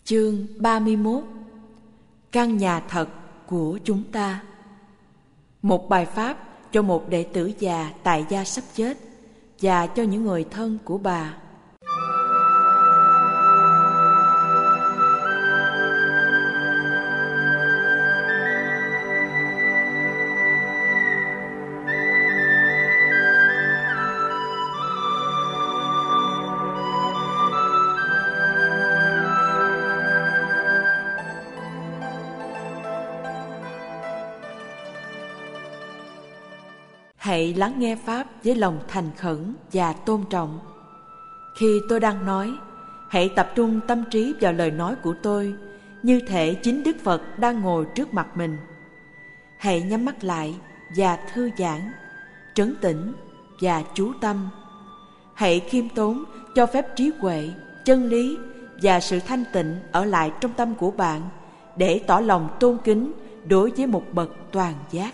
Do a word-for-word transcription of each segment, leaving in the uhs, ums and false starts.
Chương ba mươi mốt. Căn nhà thật của chúng ta. Một bài pháp cho một đệ tử già tại gia sắp chết và cho những người thân của bà. Hãy lắng nghe Pháp với lòng thành khẩn và tôn trọng. Khi tôi đang nói, hãy tập trung tâm trí vào lời nói của tôi, như thể chính Đức Phật đang ngồi trước mặt mình. Hãy nhắm mắt lại và thư giãn, trấn tĩnh và chú tâm. Hãy khiêm tốn cho phép trí huệ, chân lý và sự thanh tịnh ở lại trong tâm của bạn để tỏ lòng tôn kính đối với một bậc toàn giác.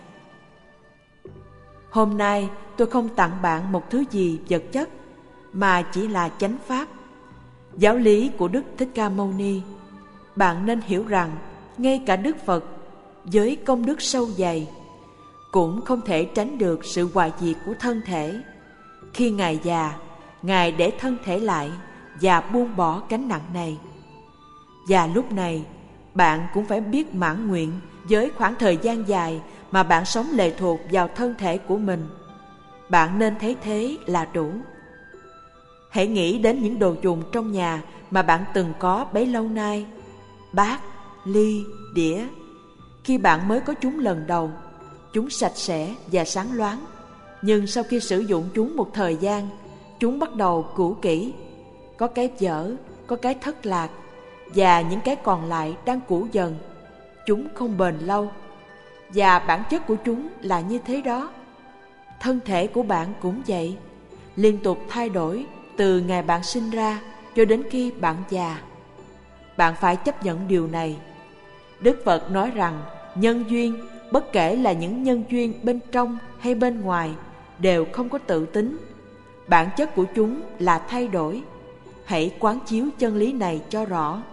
Hôm nay tôi không tặng bạn một thứ gì vật chất, mà chỉ là chánh pháp, giáo lý của Đức Thích Ca Mâu Ni. Bạn nên hiểu rằng ngay cả Đức Phật với công đức sâu dày cũng không thể tránh được sự hoại diệt của thân thể. Khi Ngài già, Ngài để thân thể lại và buông bỏ gánh nặng này. Và lúc này, bạn cũng phải biết mãn nguyện với khoảng thời gian dài mà bạn sống lệ thuộc vào thân thể của mình. Bạn nên thấy thế là đủ. Hãy nghĩ đến những đồ dùng trong nhà mà bạn từng có bấy lâu nay: bát, ly, đĩa. Khi bạn mới có chúng lần đầu, chúng sạch sẽ và sáng loáng. Nhưng sau khi sử dụng chúng một thời gian, chúng bắt đầu cũ kỹ. Có cái dở, có cái thất lạc, và những cái còn lại đang cũ dần. Chúng không bền lâu. Và bản chất của chúng là như thế đó. Thân thể của bạn cũng vậy, liên tục thay đổi từ ngày bạn sinh ra cho đến khi bạn già. Bạn phải chấp nhận điều này. Đức Phật nói rằng nhân duyên, bất kể là những nhân duyên bên trong hay bên ngoài, đều không có tự tính. Bản chất của chúng là thay đổi. Hãy quán chiếu chân lý này cho rõ.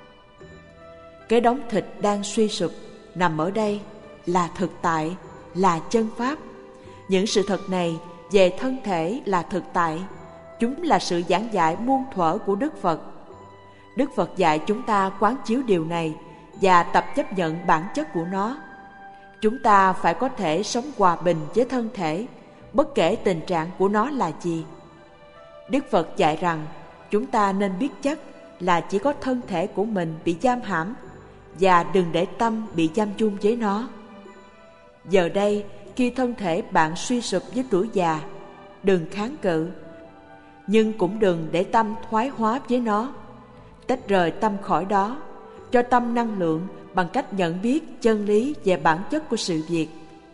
Cái đống thịt đang suy sụp nằm ở đây là thực tại, là chân pháp. Những sự thật này về thân thể là thực tại. Chúng là sự giảng dạy muôn thuở của Đức Phật. Đức Phật dạy chúng ta quán chiếu điều này và tập chấp nhận bản chất của nó. Chúng ta phải có thể sống hòa bình với thân thể, bất kể tình trạng của nó là gì. Đức Phật dạy rằng chúng ta nên biết chắc là chỉ có thân thể của mình bị giam hãm, và đừng để tâm bị giam chung với nó. Giờ đây, khi thân thể bạn suy sụp với tuổi già, đừng kháng cự, nhưng cũng đừng để tâm thoái hóa với nó. Tách rời tâm khỏi đó, cho tâm năng lượng bằng cách nhận biết chân lý về bản chất của sự việc.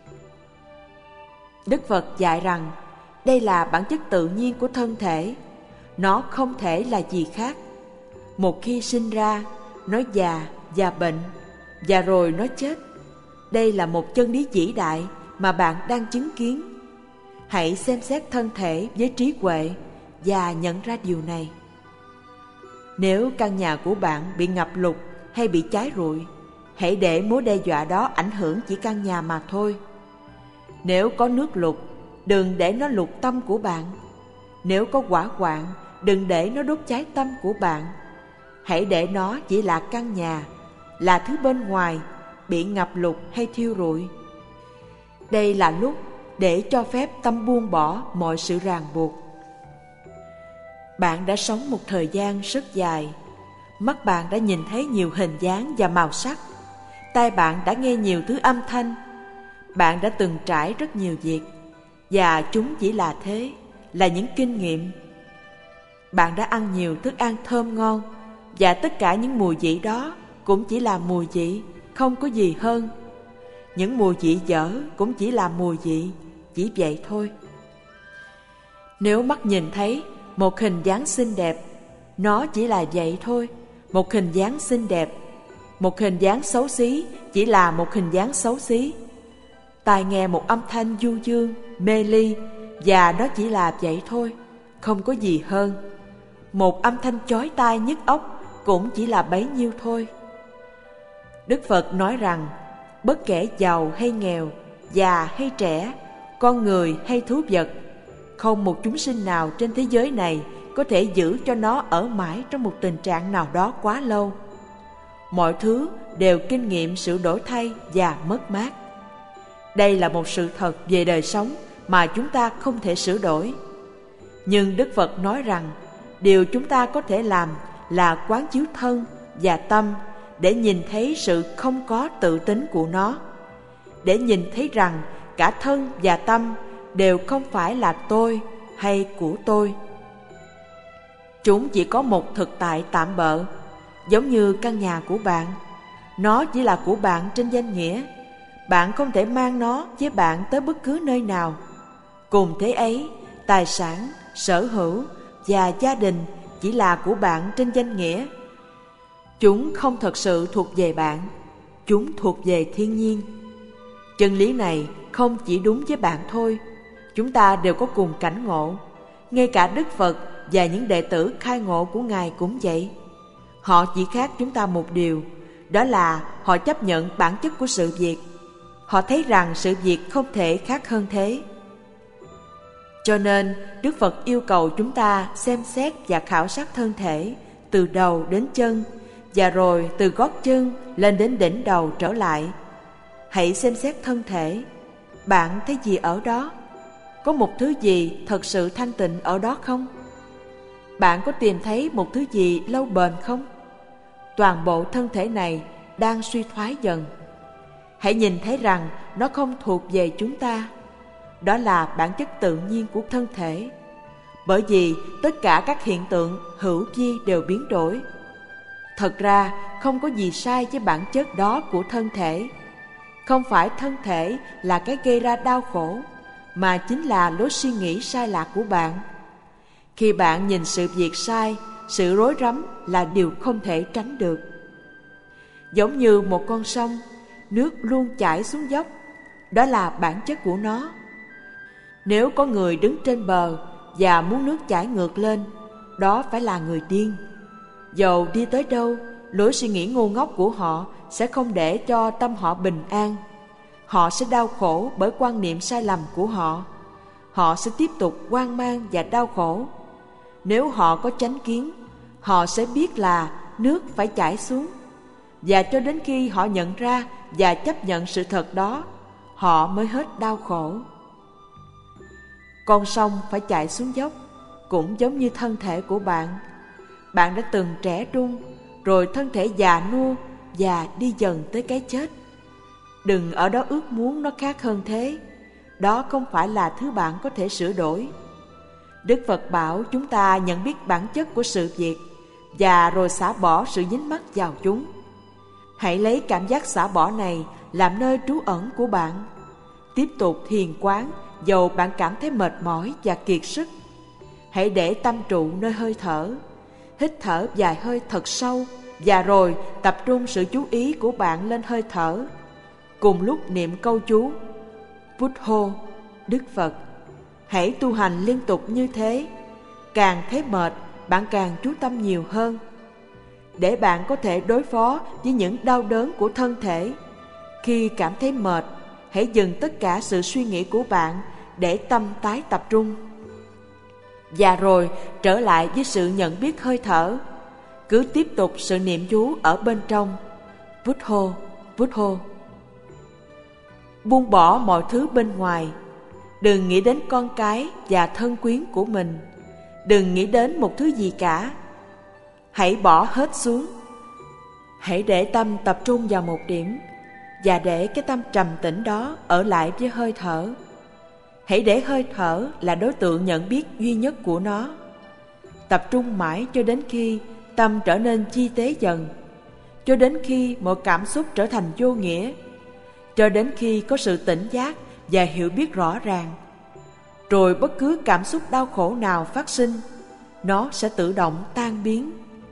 Đức Phật dạy rằng đây là bản chất tự nhiên của thân thể. Nó không thể là gì khác. Một khi sinh ra, nó già và bệnh, và rồi nó chết. Đây là một chân lý vĩ đại mà bạn đang chứng kiến. Hãy xem xét thân thể với trí huệ và nhận ra điều này. Nếu căn nhà của bạn bị ngập lụt hay bị cháy rụi, hãy để mối đe dọa đó ảnh hưởng chỉ căn nhà mà thôi. Nếu có nước lụt, đừng để nó lụt tâm của bạn. Nếu có hỏa hoạn, đừng để nó đốt cháy tâm của bạn. Hãy để nó chỉ là căn nhà, là thứ bên ngoài bị ngập lụt hay thiêu rụi. Đây là lúc để cho phép tâm buông bỏ mọi sự ràng buộc. Bạn đã sống một thời gian rất dài. Mắt bạn đã nhìn thấy nhiều hình dáng và màu sắc. Tai bạn đã nghe nhiều thứ âm thanh. Bạn đã từng trải rất nhiều việc, và chúng chỉ là thế, là những kinh nghiệm. Bạn đã ăn nhiều thức ăn thơm ngon, và tất cả những mùi vị đó cũng chỉ là mùi vị, không có gì hơn. Những mùi vị dở cũng chỉ là mùi vị, chỉ vậy thôi. Nếu mắt nhìn thấy một hình dáng xinh đẹp, nó chỉ là vậy thôi, một hình dáng xinh đẹp. Một hình dáng xấu xí chỉ là một hình dáng xấu xí. Tai nghe một âm thanh du dương, mê ly, và nó chỉ là vậy thôi, không có gì hơn. Một âm thanh chói tai nhức óc cũng chỉ là bấy nhiêu thôi. Đức Phật nói rằng, bất kể giàu hay nghèo, già hay trẻ, con người hay thú vật, không một chúng sinh nào trên thế giới này có thể giữ cho nó ở mãi trong một tình trạng nào đó quá lâu. Mọi thứ đều kinh nghiệm sự đổi thay và mất mát. Đây là một sự thật về đời sống mà chúng ta không thể sửa đổi. Nhưng Đức Phật nói rằng, điều chúng ta có thể làm là quán chiếu thân và tâm để nhìn thấy sự không có tự tính của nó, để nhìn thấy rằng cả thân và tâm đều không phải là tôi hay của tôi. Chúng chỉ có một thực tại tạm bợ, giống như căn nhà của bạn. Nó chỉ là của bạn trên danh nghĩa. Bạn không thể mang nó với bạn tới bất cứ nơi nào. Cùng thế ấy, tài sản, sở hữu và gia đình chỉ là của bạn trên danh nghĩa. Chúng không thật sự thuộc về bạn, chúng thuộc về thiên nhiên. Chân lý này không chỉ đúng với bạn thôi, chúng ta đều có cùng cảnh ngộ. Ngay cả Đức Phật và những đệ tử khai ngộ của Ngài cũng vậy. Họ chỉ khác chúng ta một điều, đó là họ chấp nhận bản chất của sự việc. Họ thấy rằng sự việc không thể khác hơn thế. Cho nên Đức Phật yêu cầu chúng ta xem xét và khảo sát thân thể từ đầu đến chân, và rồi từ gót chân lên đến đỉnh đầu trở lại. Hãy xem xét thân thể. Bạn thấy gì ở đó? Có một thứ gì thật sự thanh tịnh ở đó không? Bạn có tìm thấy một thứ gì lâu bền không? Toàn bộ thân thể này đang suy thoái dần. Hãy nhìn thấy rằng nó không thuộc về chúng ta. Đó là bản chất tự nhiên của thân thể. Bởi vì tất cả các hiện tượng hữu vi đều biến đổi. Thật ra không có gì sai với bản chất đó của thân thể. Không phải thân thể là cái gây ra đau khổ, mà chính là lối suy nghĩ sai lạc của bạn. Khi bạn nhìn sự việc sai, sự rối rắm là điều không thể tránh được. Giống như một con sông, nước luôn chảy xuống dốc, đó là bản chất của nó. Nếu có người đứng trên bờ và muốn nước chảy ngược lên, đó phải là người điên. Dầu đi tới đâu, lối suy nghĩ ngu ngốc của họ sẽ không để cho tâm họ bình an. Họ sẽ đau khổ bởi quan niệm sai lầm của họ. Họ sẽ tiếp tục hoang mang và đau khổ. Nếu họ có chánh kiến, họ sẽ biết là nước phải chảy xuống. Và cho đến khi họ nhận ra và chấp nhận sự thật đó, họ mới hết đau khổ. Con sông phải chạy xuống dốc, cũng giống như thân thể của bạn. Bạn đã từng trẻ trung, rồi thân thể già nua và đi dần tới cái chết. Đừng ở đó ước muốn nó khác hơn thế. Đó không phải là thứ bạn có thể sửa đổi. Đức Phật bảo chúng ta nhận biết bản chất của sự việc và rồi xả bỏ sự dính mắc vào chúng. Hãy lấy cảm giác xả bỏ này làm nơi trú ẩn của bạn. Tiếp tục thiền quán dầu bạn cảm thấy mệt mỏi và kiệt sức. Hãy để tâm trụ nơi hơi thở. Hít thở vài hơi thật sâu và rồi tập trung sự chú ý của bạn lên hơi thở. Cùng lúc niệm câu chú Buddho, Đức Phật. Hãy tu hành liên tục như thế. Càng thấy mệt, bạn càng chú tâm nhiều hơn. Để bạn có thể đối phó với những đau đớn của thân thể. Khi cảm thấy mệt, hãy dừng tất cả sự suy nghĩ của bạn để tâm tái tập trung. Và rồi trở lại với sự nhận biết hơi thở. Cứ tiếp tục sự niệm chú ở bên trong. Buddho, Buddho. Buông bỏ mọi thứ bên ngoài. Đừng nghĩ đến con cái và thân quyến của mình. Đừng nghĩ đến một thứ gì cả. Hãy bỏ hết xuống. Hãy để tâm tập trung vào một điểm, và để cái tâm trầm tĩnh đó ở lại với hơi thở. Hãy để hơi thở là đối tượng nhận biết duy nhất của nó. Tập trung mãi cho đến khi tâm trở nên chi tế dần, cho đến khi mọi cảm xúc trở thành vô nghĩa, cho đến khi có sự tỉnh giác và hiểu biết rõ ràng. Rồi bất cứ cảm xúc đau khổ nào phát sinh, nó sẽ tự động tan biến.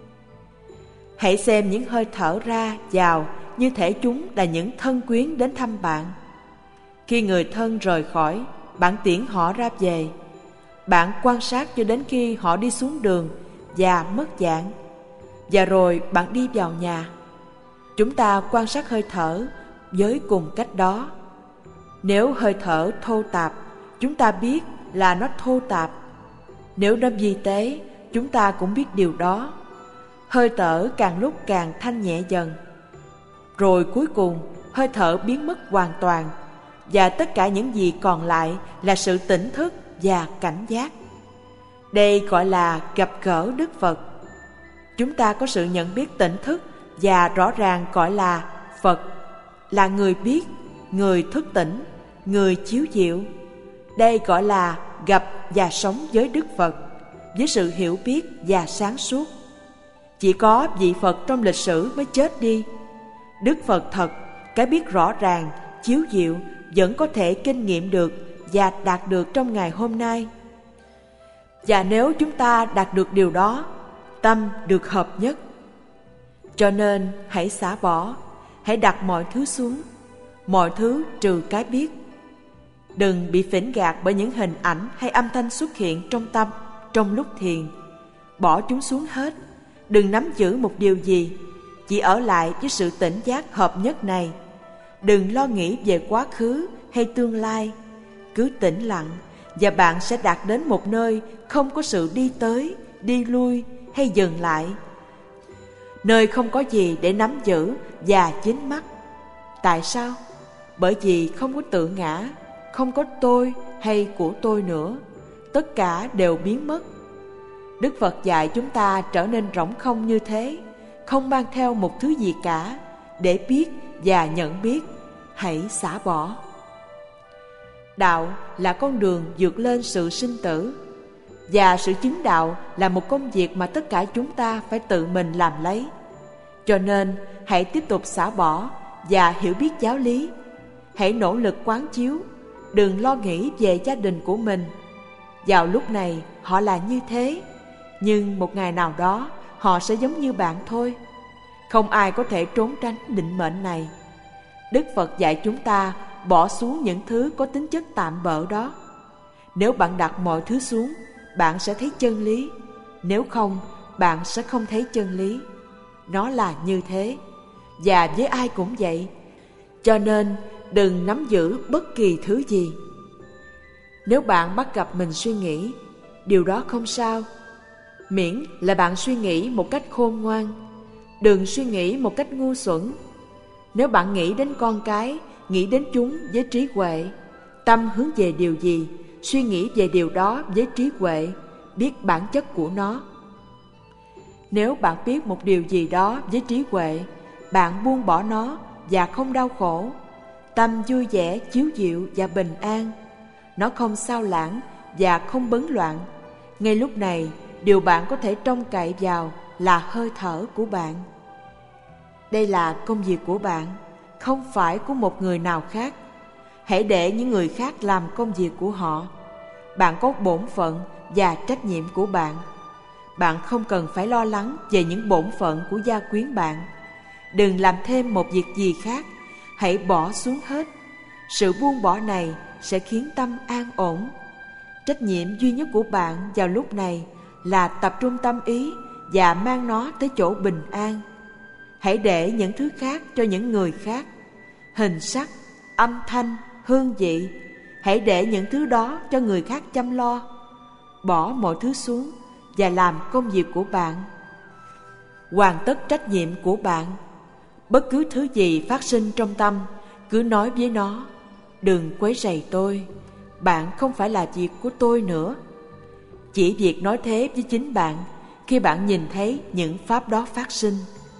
Hãy xem những hơi thở ra vào như thể chúng là những thân quyến đến thăm bạn. Khi người thân rời khỏi, bạn tiễn họ ra về. Bạn quan sát cho đến khi họ đi xuống đường và mất dạng. và rồi bạn đi vào nhà. Chúng ta quan sát hơi thở với cùng cách đó. Nếu hơi thở thô tạp, chúng ta biết là nó thô tạp. Nếu nó vi tế, chúng ta cũng biết điều đó. Hơi thở càng lúc càng thanh nhẹ dần. Rồi cuối cùng, hơi thở biến mất hoàn toàn, và tất cả những gì còn lại là sự tỉnh thức và cảnh giác. Đây gọi là gặp gỡ Đức Phật. Chúng ta có sự nhận biết tỉnh thức và rõ ràng gọi là Phật, là người biết, người thức tỉnh, người chiếu diệu. Đây gọi là gặp và sống với Đức Phật, với sự hiểu biết và sáng suốt. Chỉ có vị Phật trong lịch sử mới chết đi. Đức Phật thật, cái biết rõ ràng, chiếu diệu vẫn có thể kinh nghiệm được và đạt được trong ngày hôm nay. Và nếu chúng ta đạt được điều đó, tâm được hợp nhất. Cho nên hãy xả bỏ, hãy đặt mọi thứ xuống, mọi thứ trừ cái biết. Đừng bị phỉnh gạt bởi những hình ảnh hay âm thanh xuất hiện trong tâm trong lúc thiền. Bỏ chúng xuống hết, đừng nắm giữ một điều gì, chỉ ở lại với sự tỉnh giác hợp nhất này. Đừng lo nghĩ về quá khứ hay tương lai, cứ tĩnh lặng và bạn sẽ đạt đến một nơi không có sự đi tới, đi lui hay dừng lại. Nơi không có gì để nắm giữ và dính mắc. Tại sao? Bởi vì không có tự ngã, không có tôi hay của tôi nữa. Tất cả đều biến mất. Đức Phật dạy chúng ta trở nên rỗng không như thế, không mang theo một thứ gì cả, để biết và nhận biết. Hãy xả bỏ. Đạo là con đường vượt lên sự sinh tử, và sự chứng đạo là một công việc mà tất cả chúng ta phải tự mình làm lấy. Cho nên hãy tiếp tục xả bỏ và hiểu biết giáo lý. Hãy nỗ lực quán chiếu, đừng lo nghĩ về gia đình của mình. Vào lúc này họ là như thế, nhưng một ngày nào đó họ sẽ giống như bạn thôi. Không ai có thể trốn tránh định mệnh này. Đức Phật dạy chúng ta bỏ xuống những thứ có tính chất tạm bợ đó. Nếu bạn đặt mọi thứ xuống, bạn sẽ thấy chân lý. Nếu không, bạn sẽ không thấy chân lý. Nó là như thế, và với ai cũng vậy. Cho nên đừng nắm giữ bất kỳ thứ gì. Nếu bạn bắt gặp mình suy nghĩ, điều đó không sao, miễn là bạn suy nghĩ một cách khôn ngoan. Đừng suy nghĩ một cách ngu xuẩn. Nếu bạn nghĩ đến con cái, nghĩ đến chúng với trí huệ, tâm hướng về điều gì, suy nghĩ về điều đó với trí huệ, biết bản chất của nó. Nếu bạn biết một điều gì đó với trí huệ, bạn buông bỏ nó và không đau khổ. Tâm vui vẻ, chiếu diệu và bình an. Nó không sao lãng và không bấn loạn. Ngay lúc này, điều bạn có thể trông cậy vào là hơi thở của bạn. Đây là công việc của bạn, không phải của một người nào khác. Hãy để những người khác làm công việc của họ. Bạn có bổn phận và trách nhiệm của bạn. Bạn không cần phải lo lắng về những bổn phận của gia quyến bạn. Đừng làm thêm một việc gì khác. Hãy bỏ xuống hết. Sự buông bỏ này sẽ khiến tâm an ổn. Trách nhiệm duy nhất của bạn vào lúc này là tập trung tâm ý và mang nó tới chỗ bình an. Hãy để những thứ khác cho những người khác. Hình sắc, âm thanh, hương vị, hãy để những thứ đó cho người khác chăm lo. Bỏ mọi thứ xuống và làm công việc của bạn. Hoàn tất trách nhiệm của bạn. Bất cứ thứ gì phát sinh trong tâm, cứ nói với nó: đừng quấy rầy tôi, bạn không phải là việc của tôi nữa. Chỉ việc nói thế với chính bạn khi bạn nhìn thấy những pháp đó phát sinh.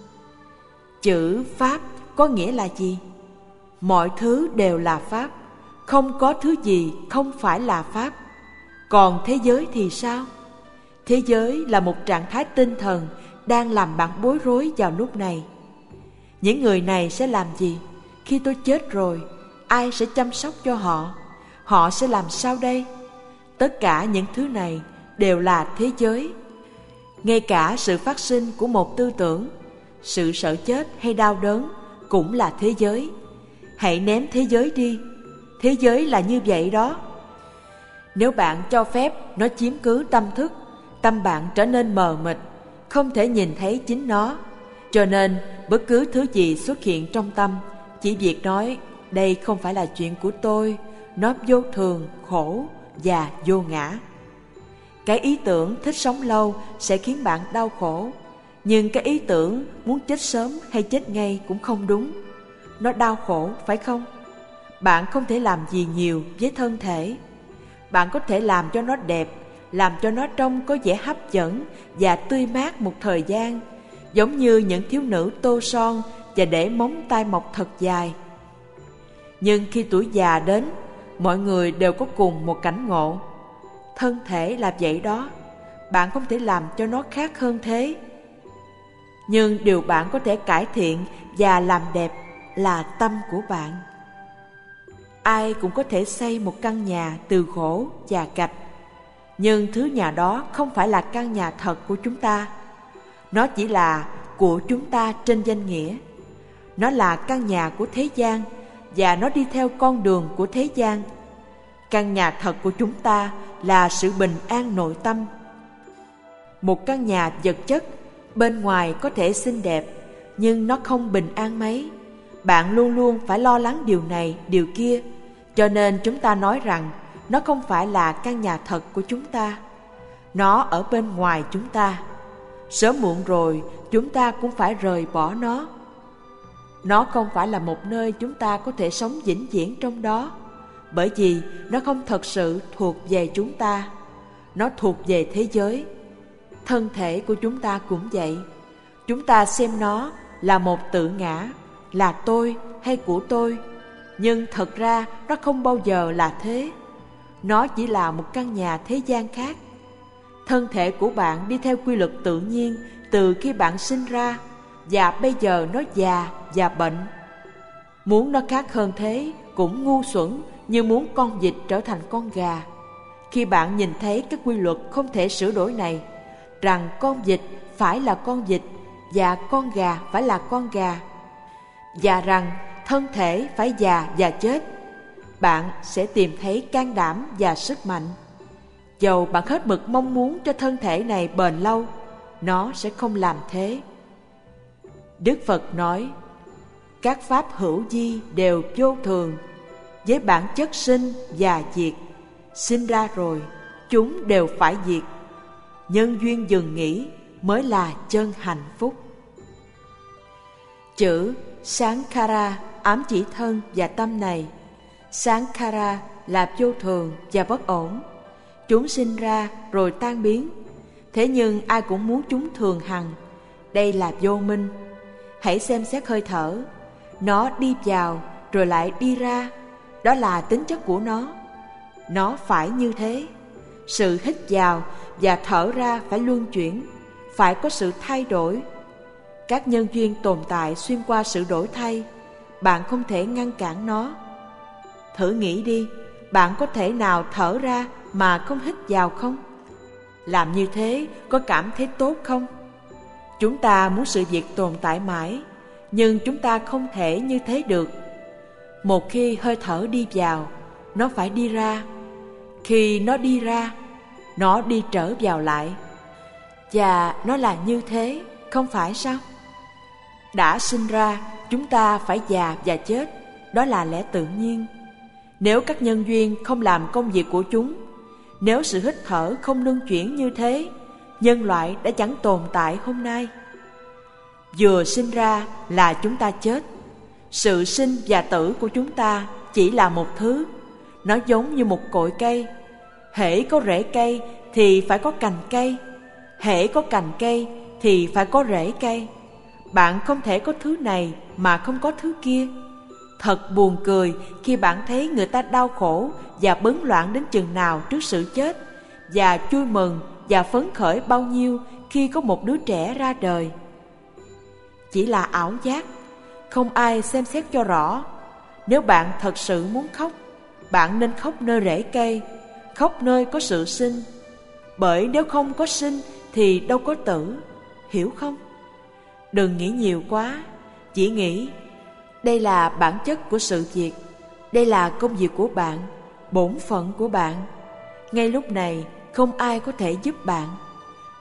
Chữ pháp có nghĩa là gì? Mọi thứ đều là pháp, không có thứ gì không phải là pháp. Còn thế giới thì sao? Thế giới là một trạng thái tinh thần đang làm bạn bối rối vào lúc này. Những người này sẽ làm gì? Khi tôi chết rồi, ai sẽ chăm sóc cho họ? Họ sẽ làm sao đây? Tất cả những thứ này đều là thế giới. Ngay cả sự phát sinh của một tư tưởng, sự sợ chết hay đau đớn cũng là thế giới. Hãy ném thế giới đi. Thế giới là như vậy đó. Nếu bạn cho phép nó chiếm cứ tâm thức, tâm bạn trở nên mờ mịt, không thể nhìn thấy chính nó. Cho nên bất cứ thứ gì xuất hiện trong tâm, chỉ việc nói đây không phải là chuyện của tôi, nó vô thường, khổ và vô ngã. Cái ý tưởng thích sống lâu sẽ khiến bạn đau khổ, nhưng cái ý tưởng muốn chết sớm hay chết ngay cũng không đúng. Nó đau khổ, phải không? Bạn không thể làm gì nhiều với thân thể. Bạn có thể làm cho nó đẹp, làm cho nó trông có vẻ hấp dẫn và tươi mát một thời gian, giống như những thiếu nữ tô son và để móng tay mọc thật dài. Nhưng khi tuổi già đến, mọi người đều có cùng một cảnh ngộ. Thân thể là vậy đó, bạn không thể làm cho nó khác hơn thế. Nhưng điều bạn có thể cải thiện và làm đẹp là tâm của bạn. Ai cũng có thể xây một căn nhà từ gỗ và gạch, nhưng thứ nhà đó không phải là căn nhà thật của chúng ta. Nó chỉ là của chúng ta trên danh nghĩa. Nó là căn nhà của thế gian và nó đi theo con đường của thế gian. Căn nhà thật của chúng ta là sự bình an nội tâm. Một căn nhà vật chất bên ngoài có thể xinh đẹp, nhưng nó không bình an mấy. Bạn luôn luôn phải lo lắng điều này, điều kia. Cho nên chúng ta nói rằng nó không phải là căn nhà thật của chúng ta. Nó ở bên ngoài chúng ta. Sớm muộn rồi chúng ta cũng phải rời bỏ nó. Nó không phải là một nơi chúng ta có thể sống vĩnh viễn trong đó, bởi vì nó không thật sự thuộc về chúng ta. Nó thuộc về thế giới. Thân thể của chúng ta cũng vậy. Chúng ta xem nó là một tự ngã, là tôi hay của tôi, nhưng thật ra nó không bao giờ là thế. Nó chỉ là một căn nhà thế gian khác. Thân thể của bạn đi theo quy luật tự nhiên từ khi bạn sinh ra, và bây giờ nó già và bệnh. Muốn nó khác hơn thế cũng ngu xuẩn như muốn con vịt trở thành con gà. Khi bạn nhìn thấy cái quy luật không thể sửa đổi này, rằng con vịt phải là con vịt và con gà phải là con gà, và rằng thân thể phải già và chết, bạn sẽ tìm thấy can đảm và sức mạnh. Dầu bạn hết mực mong muốn cho thân thể này bền lâu, nó sẽ không làm thế. Đức Phật nói, các pháp hữu vi đều vô thường, với bản chất sinh và diệt. Sinh ra rồi, chúng đều phải diệt. Nhân duyên dừng nghỉ mới là chân hạnh phúc. Chữ Sankhara ám chỉ thân và tâm này. Sankhara là vô thường và bất ổn. Chúng sinh ra rồi tan biến. Thế nhưng ai cũng muốn chúng thường hằng. Đây là vô minh. Hãy xem xét hơi thở. Nó đi vào rồi lại đi ra. Đó là tính chất của nó. Nó phải như thế. Sự hít vào và thở ra phải luân chuyển, phải có sự thay đổi. Các nhân duyên tồn tại xuyên qua sự đổi thay. Bạn không thể ngăn cản nó. Thử nghĩ đi, bạn có thể nào thở ra mà không hít vào không? Làm như thế có cảm thấy tốt không? Chúng ta muốn sự việc tồn tại mãi, nhưng chúng ta không thể như thế được. Một khi hơi thở đi vào, nó phải đi ra. Khi nó đi ra, nó đi trở vào lại. Và nó là như thế, không phải sao? Đã sinh ra, chúng ta phải già và chết. Đó là lẽ tự nhiên. Nếu các nhân duyên không làm công việc của chúng, nếu sự hít thở không luân chuyển như thế, nhân loại đã chẳng tồn tại hôm nay. Vừa sinh ra là chúng ta chết. Sự sinh và tử của chúng ta chỉ là một thứ. Nó giống như một cội cây. Hễ có rễ cây thì phải có cành cây. Hễ có cành cây thì phải có rễ cây. Bạn không thể có thứ này mà không có thứ kia. Thật buồn cười khi bạn thấy người ta đau khổ và bấn loạn đến chừng nào trước sự chết, và vui mừng và phấn khởi bao nhiêu khi có một đứa trẻ ra đời. Chỉ là ảo giác, không ai xem xét cho rõ. Nếu bạn thật sự muốn khóc, bạn nên khóc nơi rễ cây, khóc nơi có sự sinh. Bởi nếu không có sinh thì đâu có tử, hiểu không? Đừng nghĩ nhiều quá, chỉ nghĩ đây là bản chất của sự việc, đây là công việc của bạn, bổn phận của bạn. Ngay lúc này không ai có thể giúp bạn.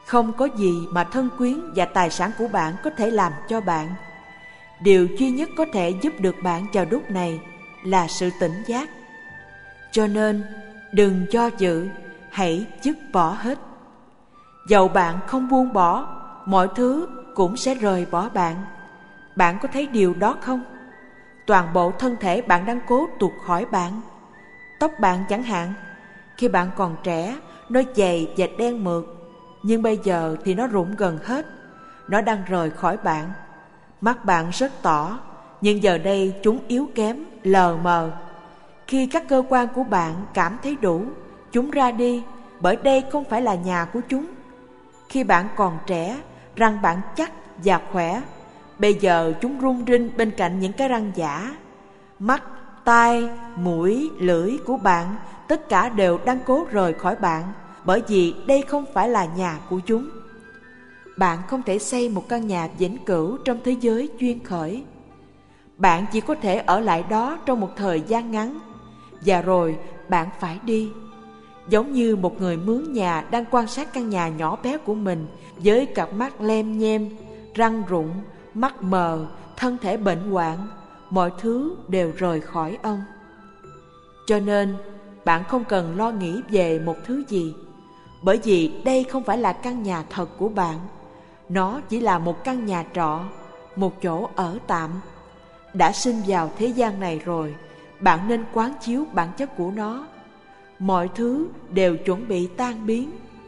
Không có gì mà thân quyến và tài sản của bạn có thể làm cho bạn. Điều duy nhất có thể giúp được bạn vào lúc này là sự tỉnh giác. Cho nên, đừng do dự, hãy dứt bỏ hết. Dầu bạn không buông bỏ, mọi thứ cũng sẽ rời bỏ bạn. Bạn có thấy điều đó không? Toàn bộ thân thể bạn đang cố tuột khỏi bạn. Tóc bạn chẳng hạn, khi bạn còn trẻ, nó dày và đen mượt, nhưng bây giờ thì nó rụng gần hết. Nó đang rời khỏi bạn. Mắt bạn rất tỏ, nhưng giờ đây chúng yếu kém, lờ mờ. Khi các cơ quan của bạn cảm thấy đủ, chúng ra đi, bởi đây không phải là nhà của chúng. Khi bạn còn trẻ, răng bạn chắc và khỏe. Bây giờ chúng rung rinh bên cạnh những cái răng giả. Mắt, tai, mũi, lưỡi của bạn tất cả đều đang cố rời khỏi bạn, bởi vì đây không phải là nhà của chúng. Bạn không thể xây một căn nhà vĩnh cửu trong thế giới duyên khởi. Bạn chỉ có thể ở lại đó trong một thời gian ngắn, và rồi bạn phải đi. Giống như một người mướn nhà đang quan sát căn nhà nhỏ bé của mình với cặp mắt lem nhem, răng rụng, mắt mờ, thân thể bệnh hoạn, mọi thứ đều rời khỏi ông. Cho nên, bạn không cần lo nghĩ về một thứ gì, bởi vì đây không phải là căn nhà thật của bạn. Nó chỉ là một căn nhà trọ, một chỗ ở tạm. Đã sinh vào thế gian này rồi, bạn nên quán chiếu bản chất của nó. Mọi thứ đều chuẩn bị tan biến.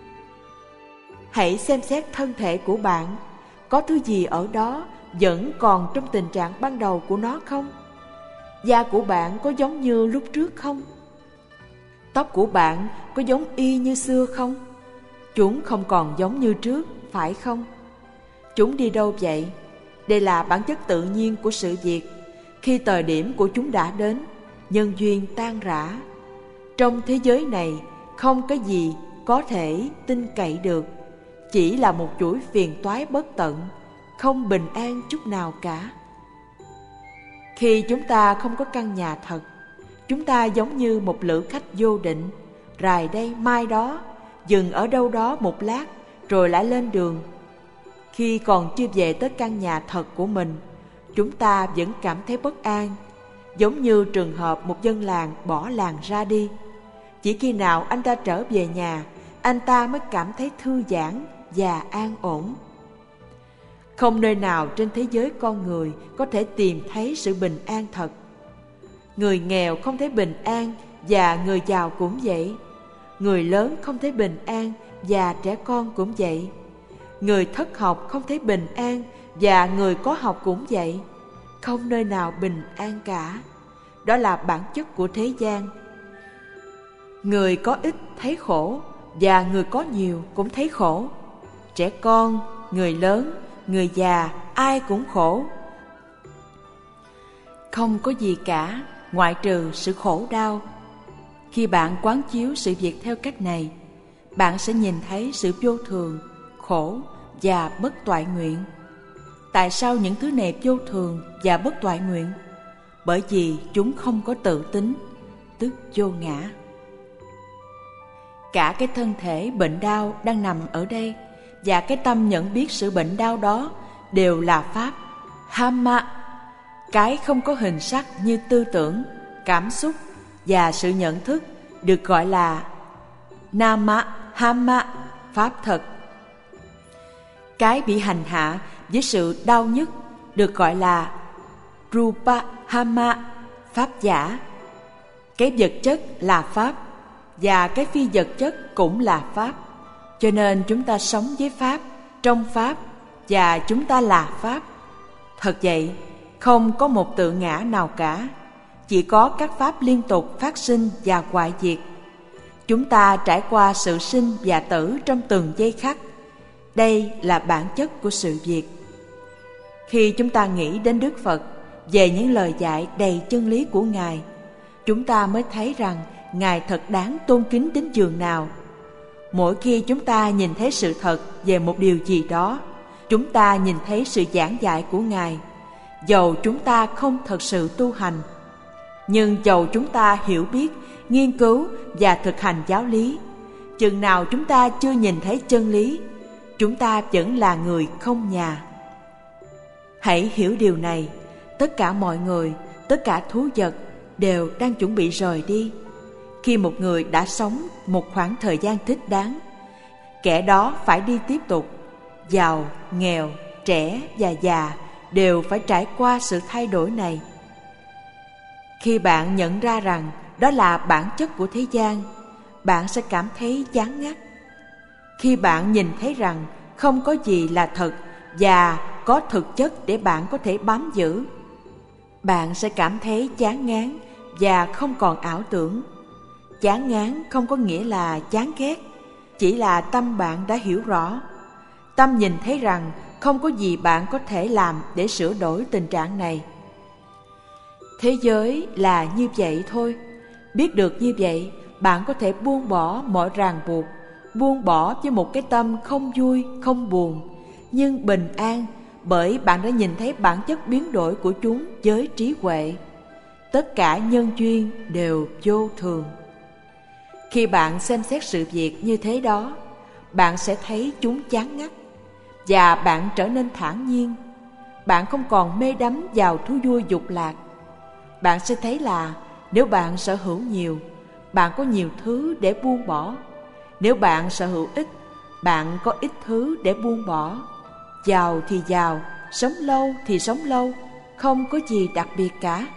Hãy xem xét thân thể của bạn. Có thứ gì ở đó vẫn còn trong tình trạng ban đầu của nó không? Da của bạn có giống như lúc trước không? Tóc của bạn có giống y như xưa không? Chúng không còn giống như trước, phải không? Chúng đi đâu vậy? Đây là bản chất tự nhiên của sự việc. Khi thời điểm của chúng đã đến, nhân duyên tan rã. Trong thế giới này, không cái gì có thể tin cậy được. Chỉ là một chuỗi phiền toái bất tận, không bình an chút nào cả. Khi chúng ta không có căn nhà thật, chúng ta giống như một lữ khách vô định, rài đây mai đó, dừng ở đâu đó một lát, rồi lại lên đường. Khi còn chưa về tới căn nhà thật của mình, chúng ta vẫn cảm thấy bất an, giống như trường hợp một dân làng bỏ làng ra đi. Chỉ khi nào anh ta trở về nhà, anh ta mới cảm thấy thư giãn và an ổn. Không nơi nào trên thế giới con người có thể tìm thấy sự bình an thật. Người nghèo không thấy bình an, và người giàu cũng vậy. Người lớn không thấy bình an, và trẻ con cũng vậy. Người thất học không thấy bình an, và người có học cũng vậy. Không nơi nào bình an cả. Đó là bản chất của thế gian. Người có ít thấy khổ, và người có nhiều cũng thấy khổ. Trẻ con, người lớn, người già, ai cũng khổ. Không có gì cả ngoại trừ sự khổ đau. Khi bạn quán chiếu sự việc theo cách này, bạn sẽ nhìn thấy sự vô thường, khổ và bất toại nguyện. Tại sao những thứ này vô thường và bất toại nguyện? Bởi vì chúng không có tự tính, tức vô ngã. Cả cái thân thể bệnh đau đang nằm ở đây, và cái tâm nhận biết sự bệnh đau đó đều là Pháp, Hamma. Cái không có hình sắc như tư tưởng, cảm xúc và sự nhận thức được gọi là Nama, Hamma, Pháp thật. Cái bị hành hạ với sự đau nhức được gọi là Rupa, Hamma, Pháp giả. Cái vật chất là Pháp, và cái phi vật chất cũng là Pháp. Cho nên chúng ta sống với Pháp, trong Pháp, và chúng ta là Pháp. Thật vậy, không có một tự ngã nào cả. Chỉ có các Pháp liên tục phát sinh và hoại diệt. Chúng ta trải qua sự sinh và tử trong từng giây khắc. Đây là bản chất của sự việc. Khi chúng ta nghĩ đến Đức Phật, về những lời dạy đầy chân lý của Ngài, chúng ta mới thấy rằng Ngài thật đáng tôn kính đến giường nào. Mỗi khi chúng ta nhìn thấy sự thật về một điều gì đó, chúng ta nhìn thấy sự giảng dạy của Ngài. Dầu chúng ta không thật sự tu hành, nhưng dầu chúng ta hiểu biết, nghiên cứu và thực hành giáo lý, chừng nào chúng ta chưa nhìn thấy chân lý, chúng ta vẫn là người không nhà. Hãy hiểu điều này, tất cả mọi người, tất cả thú vật đều đang chuẩn bị rời đi. Khi một người đã sống một khoảng thời gian thích đáng, kẻ đó phải đi tiếp tục. Giàu, nghèo, trẻ và già đều phải trải qua sự thay đổi này. Khi bạn nhận ra rằng đó là bản chất của thế gian, bạn sẽ cảm thấy chán ngắt. Khi bạn nhìn thấy rằng không có gì là thật và có thực chất để bạn có thể bám giữ, bạn sẽ cảm thấy chán ngán và không còn ảo tưởng. Chán ngán không có nghĩa là chán ghét, chỉ là tâm bạn đã hiểu rõ. Tâm nhìn thấy rằng không có gì bạn có thể làm để sửa đổi tình trạng này. Thế giới là như vậy thôi. Biết được như vậy, bạn có thể buông bỏ mọi ràng buộc, buông bỏ với một cái tâm không vui, không buồn, nhưng bình an, bởi bạn đã nhìn thấy bản chất biến đổi của chúng với trí huệ. Tất cả nhân duyên đều vô thường. Khi bạn xem xét sự việc như thế đó, bạn sẽ thấy chúng chán ngắt, và bạn trở nên thản nhiên. Bạn không còn mê đắm vào thú vui dục lạc. Bạn sẽ thấy là nếu bạn sở hữu nhiều, bạn có nhiều thứ để buông bỏ. Nếu bạn sở hữu ít, bạn có ít thứ để buông bỏ. Giàu thì giàu, sống lâu thì sống lâu, không có gì đặc biệt cả.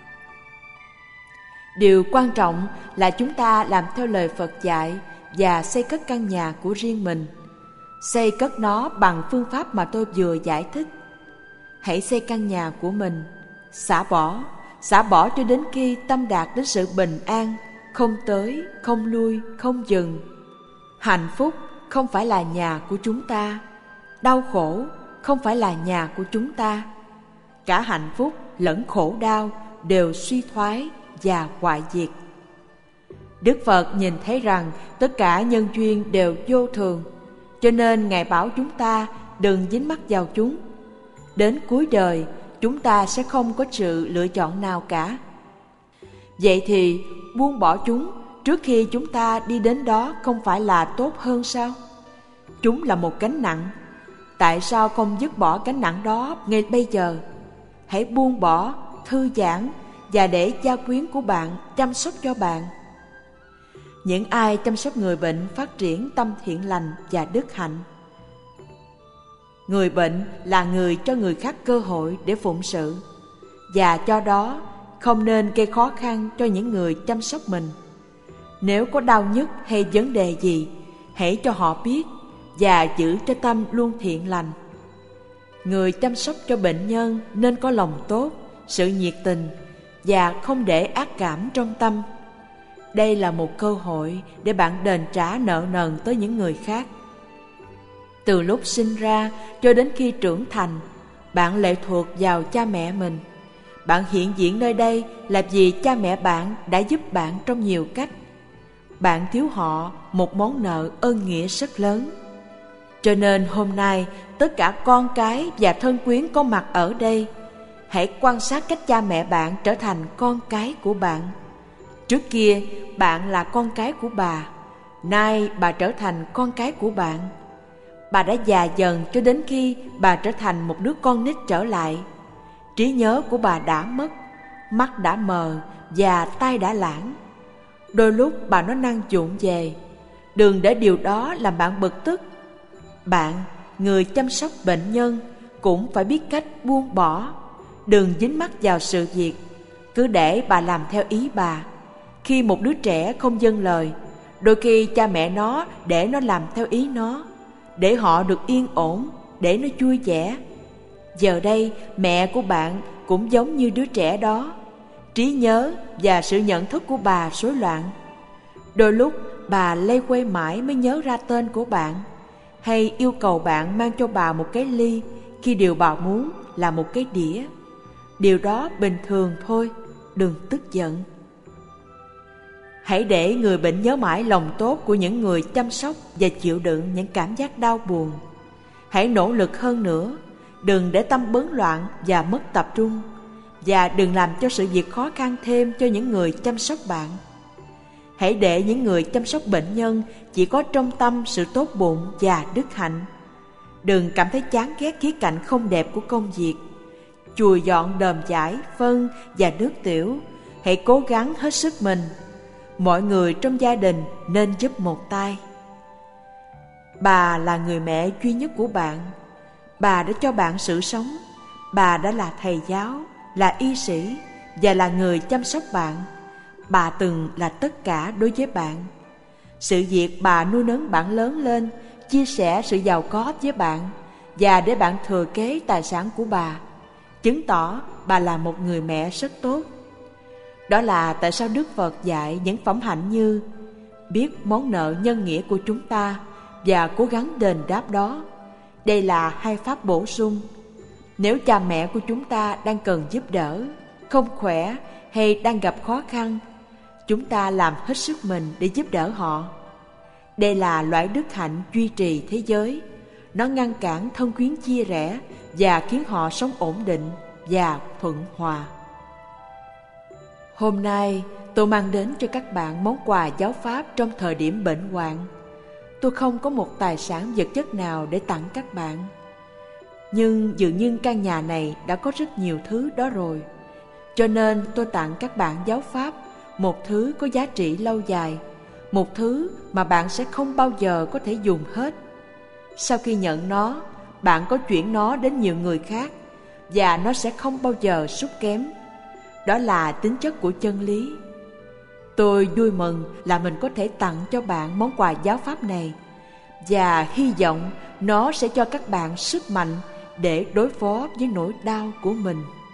Điều quan trọng là chúng ta làm theo lời Phật dạy và xây cất căn nhà của riêng mình. Xây cất nó bằng phương pháp mà tôi vừa giải thích. Hãy xây căn nhà của mình, xả bỏ, xả bỏ cho đến khi tâm đạt đến sự bình an, không tới, không lui, không dừng. Hạnh phúc không phải là nhà của chúng ta, đau khổ không phải là nhà của chúng ta. Cả hạnh phúc lẫn khổ đau đều suy thoái và hoại diệt. Đức Phật nhìn thấy rằng tất cả nhân duyên đều vô thường, cho nên Ngài bảo chúng ta đừng dính mắc vào chúng. Đến cuối đời, chúng ta sẽ không có sự lựa chọn nào cả. Vậy thì buông bỏ chúng trước khi chúng ta đi đến đó không phải là tốt hơn sao? Chúng là một gánh nặng. Tại sao không dứt bỏ gánh nặng đó ngay bây giờ? Hãy buông bỏ, thư giãn và để gia quyến của bạn chăm sóc cho bạn. Những ai chăm sóc người bệnh phát triển tâm thiện lành và đức hạnh. Người bệnh là người cho người khác cơ hội để phụng sự, và do đó không nên gây khó khăn cho những người chăm sóc mình. Nếu có đau nhức hay vấn đề gì, hãy cho họ biết và giữ cho tâm luôn thiện lành. Người chăm sóc cho bệnh nhân nên có lòng tốt, sự nhiệt tình và không để ác cảm trong tâm. Đây là một cơ hội để bạn đền trả nợ nần tới những người khác. Từ lúc sinh ra cho đến khi trưởng thành, bạn lệ thuộc vào cha mẹ mình. Bạn hiện diện nơi đây là vì cha mẹ bạn đã giúp bạn trong nhiều cách. Bạn thiếu họ một món nợ ơn nghĩa rất lớn. Cho nên hôm nay, tất cả con cái và thân quyến có mặt ở đây, hãy quan sát cách cha mẹ bạn trở thành con cái của bạn. Trước kia, bạn là con cái của bà. Nay bà trở thành con cái của bạn. Bà đã già dần cho đến khi bà trở thành một đứa con nít trở lại. Trí nhớ của bà đã mất, mắt đã mờ và tai đã lãng. Đôi lúc bà nói năng vụng về. Đừng để điều đó làm bạn bực tức. Bạn, người chăm sóc bệnh nhân, cũng phải biết cách buông bỏ. Đừng dính mắc vào sự việc. Cứ để bà làm theo ý bà. Khi một đứa trẻ không vâng lời, đôi khi cha mẹ nó để nó làm theo ý nó, để họ được yên ổn, để nó vui vẻ. Giờ đây, mẹ của bạn cũng giống như đứa trẻ đó. Trí nhớ và sự nhận thức của bà rối loạn. Đôi lúc bà lây quay mãi mới nhớ ra tên của bạn, hay yêu cầu bạn mang cho bà một cái ly khi điều bà muốn là một cái đĩa. Điều đó bình thường thôi, đừng tức giận. Hãy để người bệnh nhớ mãi lòng tốt của những người chăm sóc và chịu đựng những cảm giác đau buồn. Hãy nỗ lực hơn nữa, đừng để tâm bấn loạn và mất tập trung, và đừng làm cho sự việc khó khăn thêm cho những người chăm sóc bạn. Hãy để những người chăm sóc bệnh nhân chỉ có trong tâm sự tốt bụng và đức hạnh. Đừng cảm thấy chán ghét khía cạnh không đẹp của công việc. Chùi dọn đờm chải, phân và nước tiểu. Hãy cố gắng hết sức mình. Mọi người trong gia đình nên giúp một tay. Bà là người mẹ duy nhất của bạn. Bà đã cho bạn sự sống. Bà đã là thầy giáo, là y sĩ và là người chăm sóc bạn. Bà từng là tất cả đối với bạn. Sự việc bà nuôi nấng bạn lớn lên, chia sẻ sự giàu có với bạn và để bạn thừa kế tài sản của bà, chứng tỏ bà là một người mẹ rất tốt. Đó là tại sao Đức Phật dạy những phẩm hạnh như biết món nợ nhân nghĩa của chúng ta và cố gắng đền đáp đó. Đây là hai pháp bổ sung. Nếu cha mẹ của chúng ta đang cần giúp đỡ, không khỏe hay đang gặp khó khăn, chúng ta làm hết sức mình để giúp đỡ họ. Đây là loại đức hạnh duy trì thế giới. Nó ngăn cản thân quyến chia rẽ và khiến họ sống ổn định và thuận hòa. Hôm nay tôi mang đến cho các bạn món quà giáo pháp trong thời điểm bệnh hoạn. Tôi không có một tài sản vật chất nào để tặng các bạn, nhưng dường như căn nhà này đã có rất nhiều thứ đó rồi. Cho nên tôi tặng các bạn giáo pháp, một thứ có giá trị lâu dài, một thứ mà bạn sẽ không bao giờ có thể dùng hết. Sau khi nhận nó, bạn có chuyển nó đến nhiều người khác và nó sẽ không bao giờ sút kém. Đó là tính chất của chân lý. Tôi vui mừng là mình có thể tặng cho bạn món quà giáo pháp này và hy vọng nó sẽ cho các bạn sức mạnh để đối phó với nỗi đau của mình.